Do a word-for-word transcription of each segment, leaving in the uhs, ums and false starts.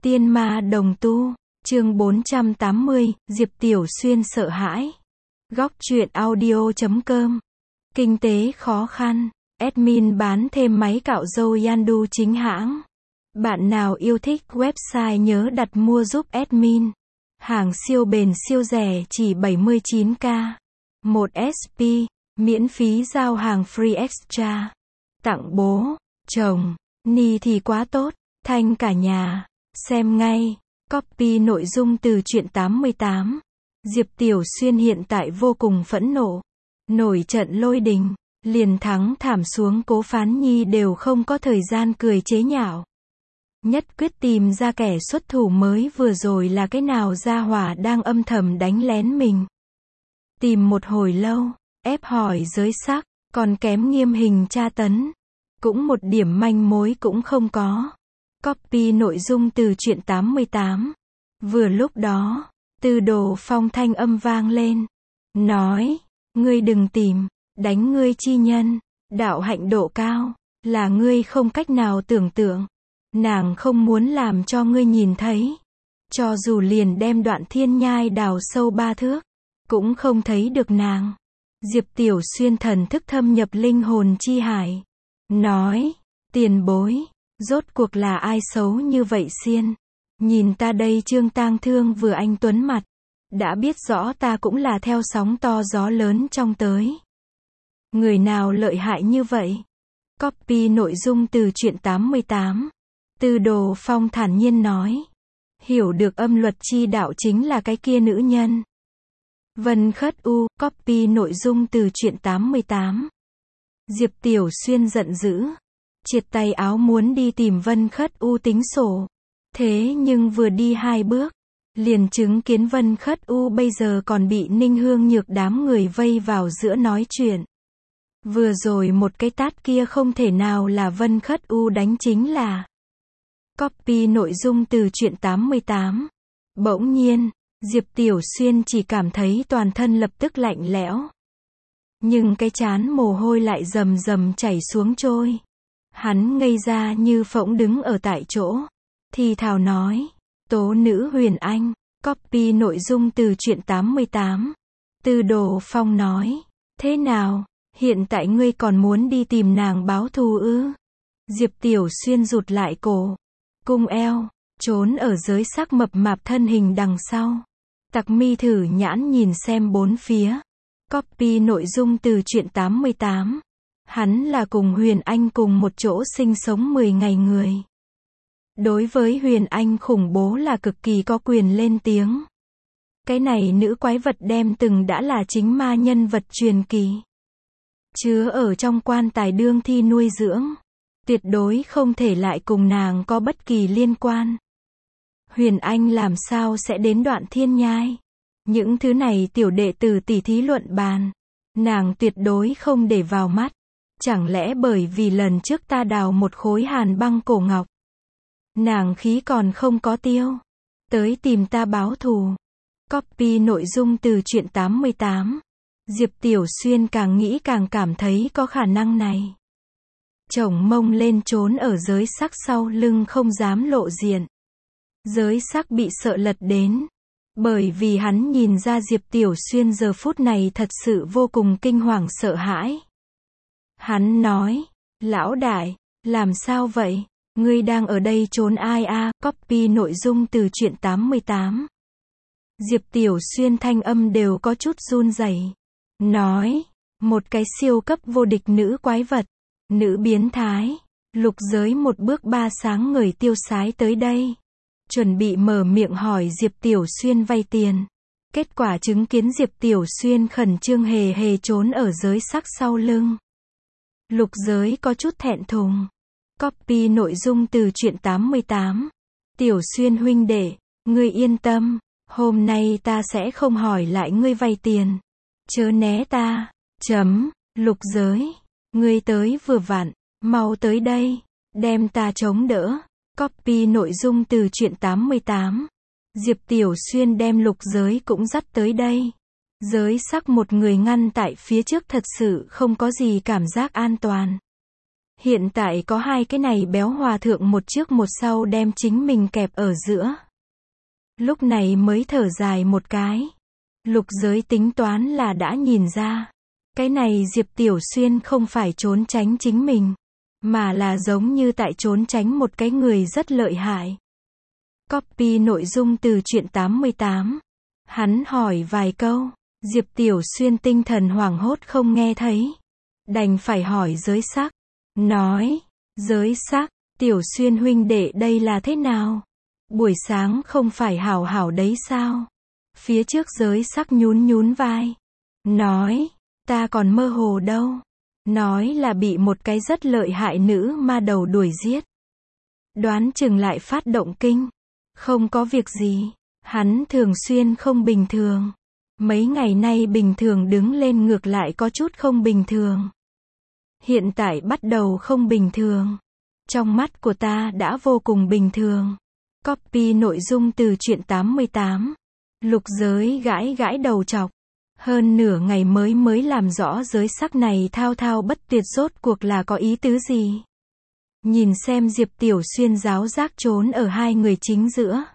Tiên ma đồng tu, chương bốn trăm tám mươi, Diệp Tiểu Xuyên sợ hãi. Góc truyện audio chấm com. Kinh tế khó khăn, admin bán thêm máy cạo râu Yandu chính hãng. Bạn nào yêu thích website nhớ đặt mua giúp admin. Hàng siêu bền siêu rẻ chỉ bảy mươi chín k. một ét pê, miễn phí giao hàng free extra. Tặng bố, chồng, ni thì quá tốt, thanh cả nhà. Xem ngay. Copy nội dung từ truyện tám mươi tám. Diệp Tiểu Xuyên hiện tại vô cùng phẫn nộ. Nổi trận lôi đình, liền thắng thảm xuống Cố Phán Nhi đều không có thời gian cười chế nhạo. Nhất quyết tìm ra kẻ xuất thủ mới vừa rồi là cái nào gia hỏa đang âm thầm đánh lén mình. Tìm một hồi lâu, ép hỏi giới sắc, còn kém nghiêm hình tra tấn. Cũng một điểm manh mối cũng không có. Copy nội dung từ truyện tám mươi tám. Vừa lúc đó, Tư Đồ Phong thanh âm vang lên. Nói, ngươi đừng tìm, đánh ngươi chi nhân, đạo hạnh độ cao, là ngươi không cách nào tưởng tượng. Nàng không muốn làm cho ngươi nhìn thấy. Cho dù liền đem Đoạn Thiên Nhai đào sâu ba thước, cũng không thấy được nàng. Diệp Tiểu Xuyên thần thức thâm nhập linh hồn chi hải. Nói, tiền bối. Rốt cuộc là ai xấu như vậy xiên? Nhìn ta đây Trương Tang Thương vừa anh tuấn mặt. Đã biết rõ ta cũng là theo sóng to gió lớn trong tới. Người nào lợi hại như vậy? Copy nội dung từ truyện tám mươi tám. Tư Đồ Phong thản nhiên nói. Hiểu được âm luật chi đạo chính là cái kia nữ nhân. Vân Khất U, copy nội dung từ truyện tám mươi tám. Diệp Tiểu Xuyên giận dữ. Triệt tay áo muốn đi tìm Vân Khất U tính sổ. Thế nhưng vừa đi hai bước, liền chứng kiến Vân Khất U bây giờ còn bị Ninh Hương Nhược đám người vây vào giữa nói chuyện. Vừa rồi một cái tát kia không thể nào là Vân Khất U đánh chính là. Copy nội dung từ truyện tám mươi tám. Bỗng nhiên, Diệp Tiểu Xuyên chỉ cảm thấy toàn thân lập tức lạnh lẽo. Nhưng cái trán mồ hôi lại rầm rầm chảy xuống trôi. Hắn ngây ra như phỗng đứng ở tại chỗ. Thì thào nói. Tố nữ Huyền Anh. Copy nội dung từ truyện tám mươi tám. Tư Đồ Phong nói. Thế nào? Hiện tại ngươi còn muốn đi tìm nàng báo thù ư? Diệp Tiểu Xuyên rụt lại cổ. Cung eo. Trốn ở giới sắc mập mạp thân hình đằng sau. Tặc mi thử nhãn nhìn xem bốn phía. Copy nội dung từ truyện tám mươi tám. Hắn là cùng Huyền Anh cùng một chỗ sinh sống mười ngày người. Đối với Huyền Anh khủng bố là cực kỳ có quyền lên tiếng. Cái này nữ quái vật đem từng đã là chính ma nhân vật truyền kỳ. Chứa ở trong quan tài đương thi nuôi dưỡng. Tuyệt đối không thể lại cùng nàng có bất kỳ liên quan. Huyền Anh làm sao sẽ đến Đoạn Thiên Nhai? Những thứ này tiểu đệ tử tỉ thí luận bàn. Nàng tuyệt đối không để vào mắt. Chẳng lẽ bởi vì lần trước ta đào một khối hàn băng cổ ngọc. Nàng khí còn không có tiêu. Tới tìm ta báo thù. Copy nội dung từ truyện tám mươi tám. Diệp Tiểu Xuyên càng nghĩ càng cảm thấy có khả năng này. Chổng mông lên trốn ở giới sắc sau lưng không dám lộ diện. Giới sắc bị sợ lật đến. Bởi vì hắn nhìn ra Diệp Tiểu Xuyên giờ phút này thật sự vô cùng kinh hoàng sợ hãi. Hắn nói, lão đại, làm sao vậy? Ngươi đang ở đây trốn ai a? À? Copy nội dung từ truyện tám mươi tám. Diệp Tiểu Xuyên thanh âm đều có chút run rẩy. Nói, một cái siêu cấp vô địch nữ quái vật, nữ biến thái, lục giới một bước ba sáng người tiêu sái tới đây. Chuẩn bị mở miệng hỏi Diệp Tiểu Xuyên vay tiền. Kết quả chứng kiến Diệp Tiểu Xuyên khẩn trương hề hề trốn ở giới sắc sau lưng. Lục giới có chút thẹn thùng. Copy nội dung từ truyện tám mươi tám. Tiểu Xuyên huynh đệ, ngươi yên tâm, hôm nay ta sẽ không hỏi lại ngươi vay tiền. Chớ né ta. Chấm, lục giới, ngươi tới vừa vặn, mau tới đây, đem ta chống đỡ. Copy nội dung từ truyện tám mươi tám. Diệp Tiểu Xuyên đem lục giới cũng dắt tới đây. Giới sắc một người ngăn tại phía trước thật sự không có gì cảm giác an toàn. Hiện tại có hai cái này béo hòa thượng một trước một sau đem chính mình kẹp ở giữa. Lúc này mới thở dài một cái. Lục Giới tính toán là đã nhìn ra. Cái này Diệp Tiểu Xuyên không phải trốn tránh chính mình, mà là giống như tại trốn tránh một cái người rất lợi hại. Copy nội dung từ truyện tám mươi tám. Hắn hỏi vài câu, Diệp Tiểu Xuyên tinh thần hoảng hốt không nghe thấy. Đành phải hỏi Giới Sắc. Nói, Giới Sắc, Tiểu Xuyên huynh đệ đây là thế nào? Buổi sáng không phải hảo hảo đấy sao? Phía trước Giới Sắc nhún nhún vai. Nói, ta còn mơ hồ đâu. Nói là bị một cái rất lợi hại nữ ma đầu đuổi giết. Đoán chừng lại phát động kinh. Không có việc gì. Hắn thường xuyên không bình thường. Mấy ngày nay bình thường đứng lên ngược lại có chút không bình thường. Hiện tại bắt đầu không bình thường. Trong mắt của ta đã vô cùng bình thường. Copy nội dung từ truyện tám mươi tám. Lục Giới gãi gãi đầu trọc. Hơn nửa ngày mới mới làm rõ Giới Sắc này thao thao bất tuyệt rốt cuộc là có ý tứ gì. Nhìn xem Diệp Tiểu Xuyên giáo giác trốn ở hai người chính giữa.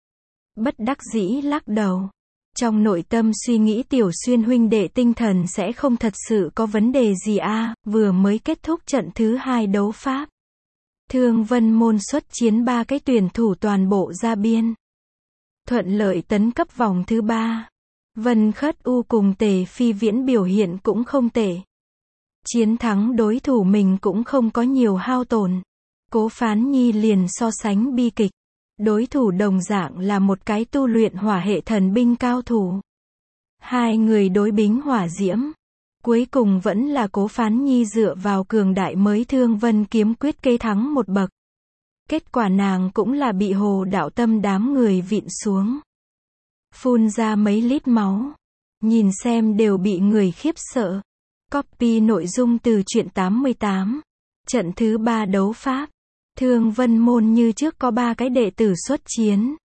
Bất đắc dĩ lắc đầu. Trong nội tâm suy nghĩ Tiểu Xuyên huynh đệ tinh thần sẽ không thật sự có vấn đề gì a à, vừa mới kết thúc trận thứ hai đấu pháp. Thương Vân môn xuất chiến ba cái tuyển thủ toàn bộ ra biên. Thuận lợi tấn cấp vòng thứ ba. Vân Khất U cùng Tề Phi Viễn biểu hiện cũng không tệ. Chiến thắng đối thủ mình cũng không có nhiều hao tổn. Cố Phán Nhi liền so sánh bi kịch. Đối thủ đồng dạng là một cái tu luyện hỏa hệ thần binh cao thủ. Hai người đối bính hỏa diễm. Cuối cùng vẫn là Cố Phán Nhi dựa vào cường đại mới Thương Vân kiếm quyết kế thắng một bậc. Kết quả nàng cũng là bị Hồ Đạo Tâm đám người vịn xuống. Phun ra mấy lít máu. Nhìn xem đều bị người khiếp sợ. Copy nội dung từ truyện tám mươi tám. Trận thứ ba đấu pháp. Thương Vân môn như trước có ba cái đệ tử xuất chiến.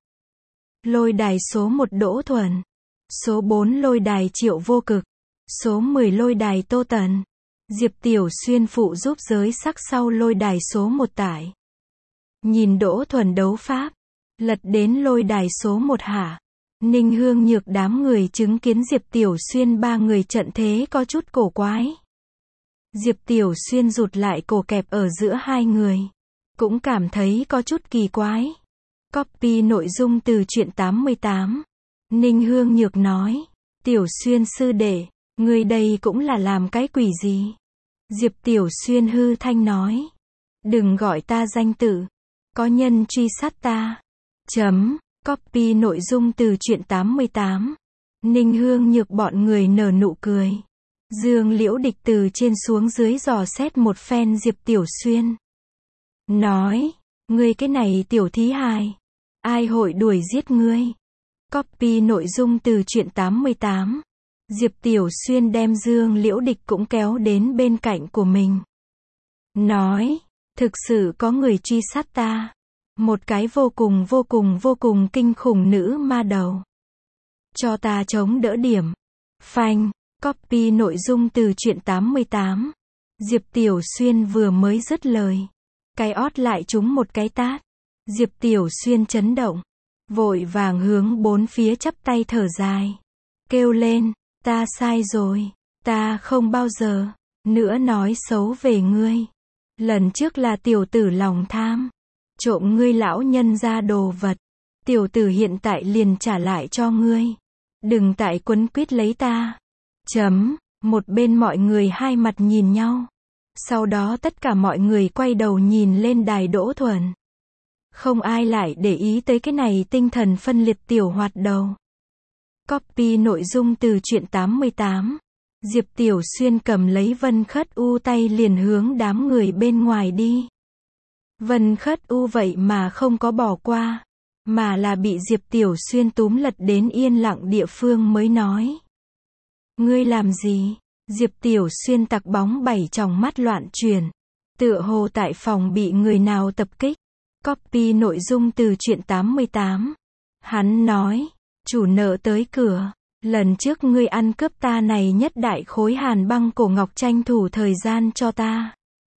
Lôi đài số một Đỗ Thuần. Số bốn lôi đài Triệu Vô Cực. Số mười lôi đài Tô Tần. Diệp Tiểu Xuyên phụ giúp Giới Sắc sau lôi đài số một tải. Nhìn Đỗ Thuần đấu pháp. Lật đến lôi đài số một hạ. Ninh Hương Nhược đám người chứng kiến Diệp Tiểu Xuyên ba người trận thế có chút cổ quái. Diệp Tiểu Xuyên rụt lại cổ kẹp ở giữa hai người. Cũng cảm thấy có chút kỳ quái. Copy nội dung từ truyện tám mươi tám. Ninh Hương Nhược nói. Tiểu Xuyên sư đệ, người đây cũng là làm cái quỷ gì? Diệp Tiểu Xuyên hư thanh nói. Đừng gọi ta danh tự. Có nhân truy sát ta. Chấm. Copy nội dung từ truyện tám mươi tám. Ninh Hương Nhược bọn người nở nụ cười. Dương Liễu Địch từ trên xuống dưới dò xét một phen Diệp Tiểu Xuyên. Nói, ngươi cái này tiểu thí hài. Ai hội đuổi giết ngươi? Copy nội dung từ truyện tám mươi tám. Diệp Tiểu Xuyên đem Dương Liễu Địch cũng kéo đến bên cạnh của mình. Nói, thực sự có người truy sát ta. Một cái vô cùng vô cùng vô cùng kinh khủng nữ ma đầu. Cho ta chống đỡ điểm. Phanh. Copy nội dung từ truyện tám mươi tám. Diệp Tiểu Xuyên vừa mới dứt lời. Cái ót lại trúng một cái tát. Diệp Tiểu Xuyên chấn động. Vội vàng hướng bốn phía chắp tay thở dài. Kêu lên, ta sai rồi. Ta không bao giờ nữa nói xấu về ngươi. Lần trước là tiểu tử lòng tham. Trộm ngươi lão nhân ra đồ vật. Tiểu tử hiện tại liền trả lại cho ngươi. Đừng tại quấn quýt lấy ta. Chấm. Một bên mọi người hai mặt nhìn nhau. Sau đó tất cả mọi người quay đầu nhìn lên đài Đỗ Thuần. Không ai lại để ý tới cái này tinh thần phân liệt tiểu hoạt đầu. Copy nội dung từ truyện tám mươi tám. Diệp Tiểu Xuyên cầm lấy Vân Khất U tay liền hướng đám người bên ngoài đi. Vân Khất U vậy mà không có bỏ qua, mà là bị Diệp Tiểu Xuyên túm lật đến yên lặng địa phương mới nói. Ngươi làm gì? Diệp Tiểu Xuyên tặc bóng bảy tròng mắt loạn chuyển. Tựa hồ tại phòng bị người nào tập kích. Copy nội dung từ truyện tám mươi tám. Hắn nói, chủ nợ tới cửa. Lần trước ngươi ăn cướp ta này nhất đại khối hàn băng cổ ngọc tranh thủ thời gian cho ta.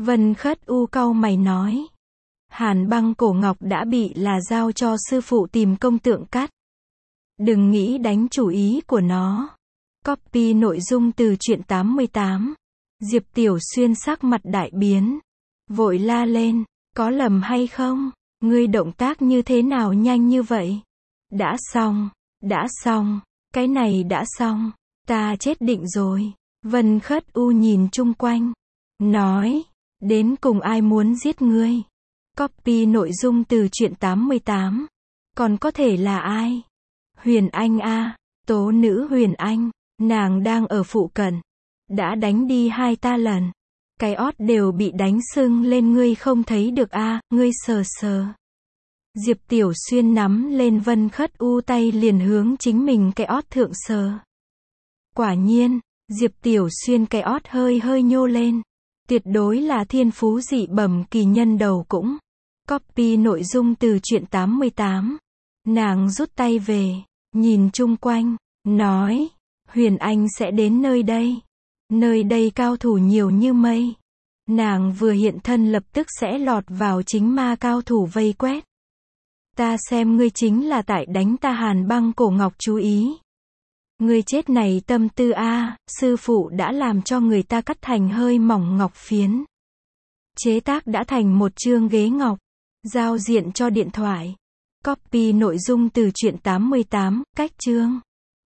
Vân Khất U cau mày nói. Hàn băng cổ ngọc đã bị là giao cho sư phụ tìm công tượng cắt. Đừng nghĩ đánh chủ ý của nó. Copy nội dung từ truyện tám mươi tám. Diệp Tiểu Xuyên sắc mặt đại biến. Vội la lên. Có lầm hay không? Ngươi động tác như thế nào nhanh như vậy? Đã xong. Đã xong. Cái này đã xong. Ta chết định rồi. Vân Khất U nhìn chung quanh. Nói. Đến cùng ai muốn giết ngươi? Copy nội dung từ truyện tám mươi tám. Còn có thể là ai? Huyền Anh a, tố nữ Huyền Anh. Nàng đang ở phụ cận. Đã đánh đi hai ta lần. Cái ót đều bị đánh sưng lên, ngươi không thấy được a, ngươi sờ sờ. Diệp Tiểu Xuyên nắm lên Vân Khất U tay liền hướng chính mình cái ót thượng sờ. Quả nhiên, Diệp Tiểu Xuyên cái ót hơi hơi nhô lên. Tuyệt đối là thiên phú dị bẩm kỳ nhân đầu cũng. Copy nội dung từ truyện tám mươi tám. Nàng rút tay về, nhìn chung quanh, nói, Huyền Anh sẽ đến nơi đây. Nơi đây cao thủ nhiều như mây. Nàng vừa hiện thân lập tức sẽ lọt vào chính ma cao thủ vây quét. Ta xem ngươi chính là tại đánh ta Hàn băng cổ ngọc chú ý. Ngươi chết này tâm tư a, sư phụ đã làm cho người ta cắt thành hơi mỏng ngọc phiến. Chế tác đã thành một chương ghế ngọc. Giao diện cho điện thoại. Copy nội dung từ truyện tám mươi tám, cách chương.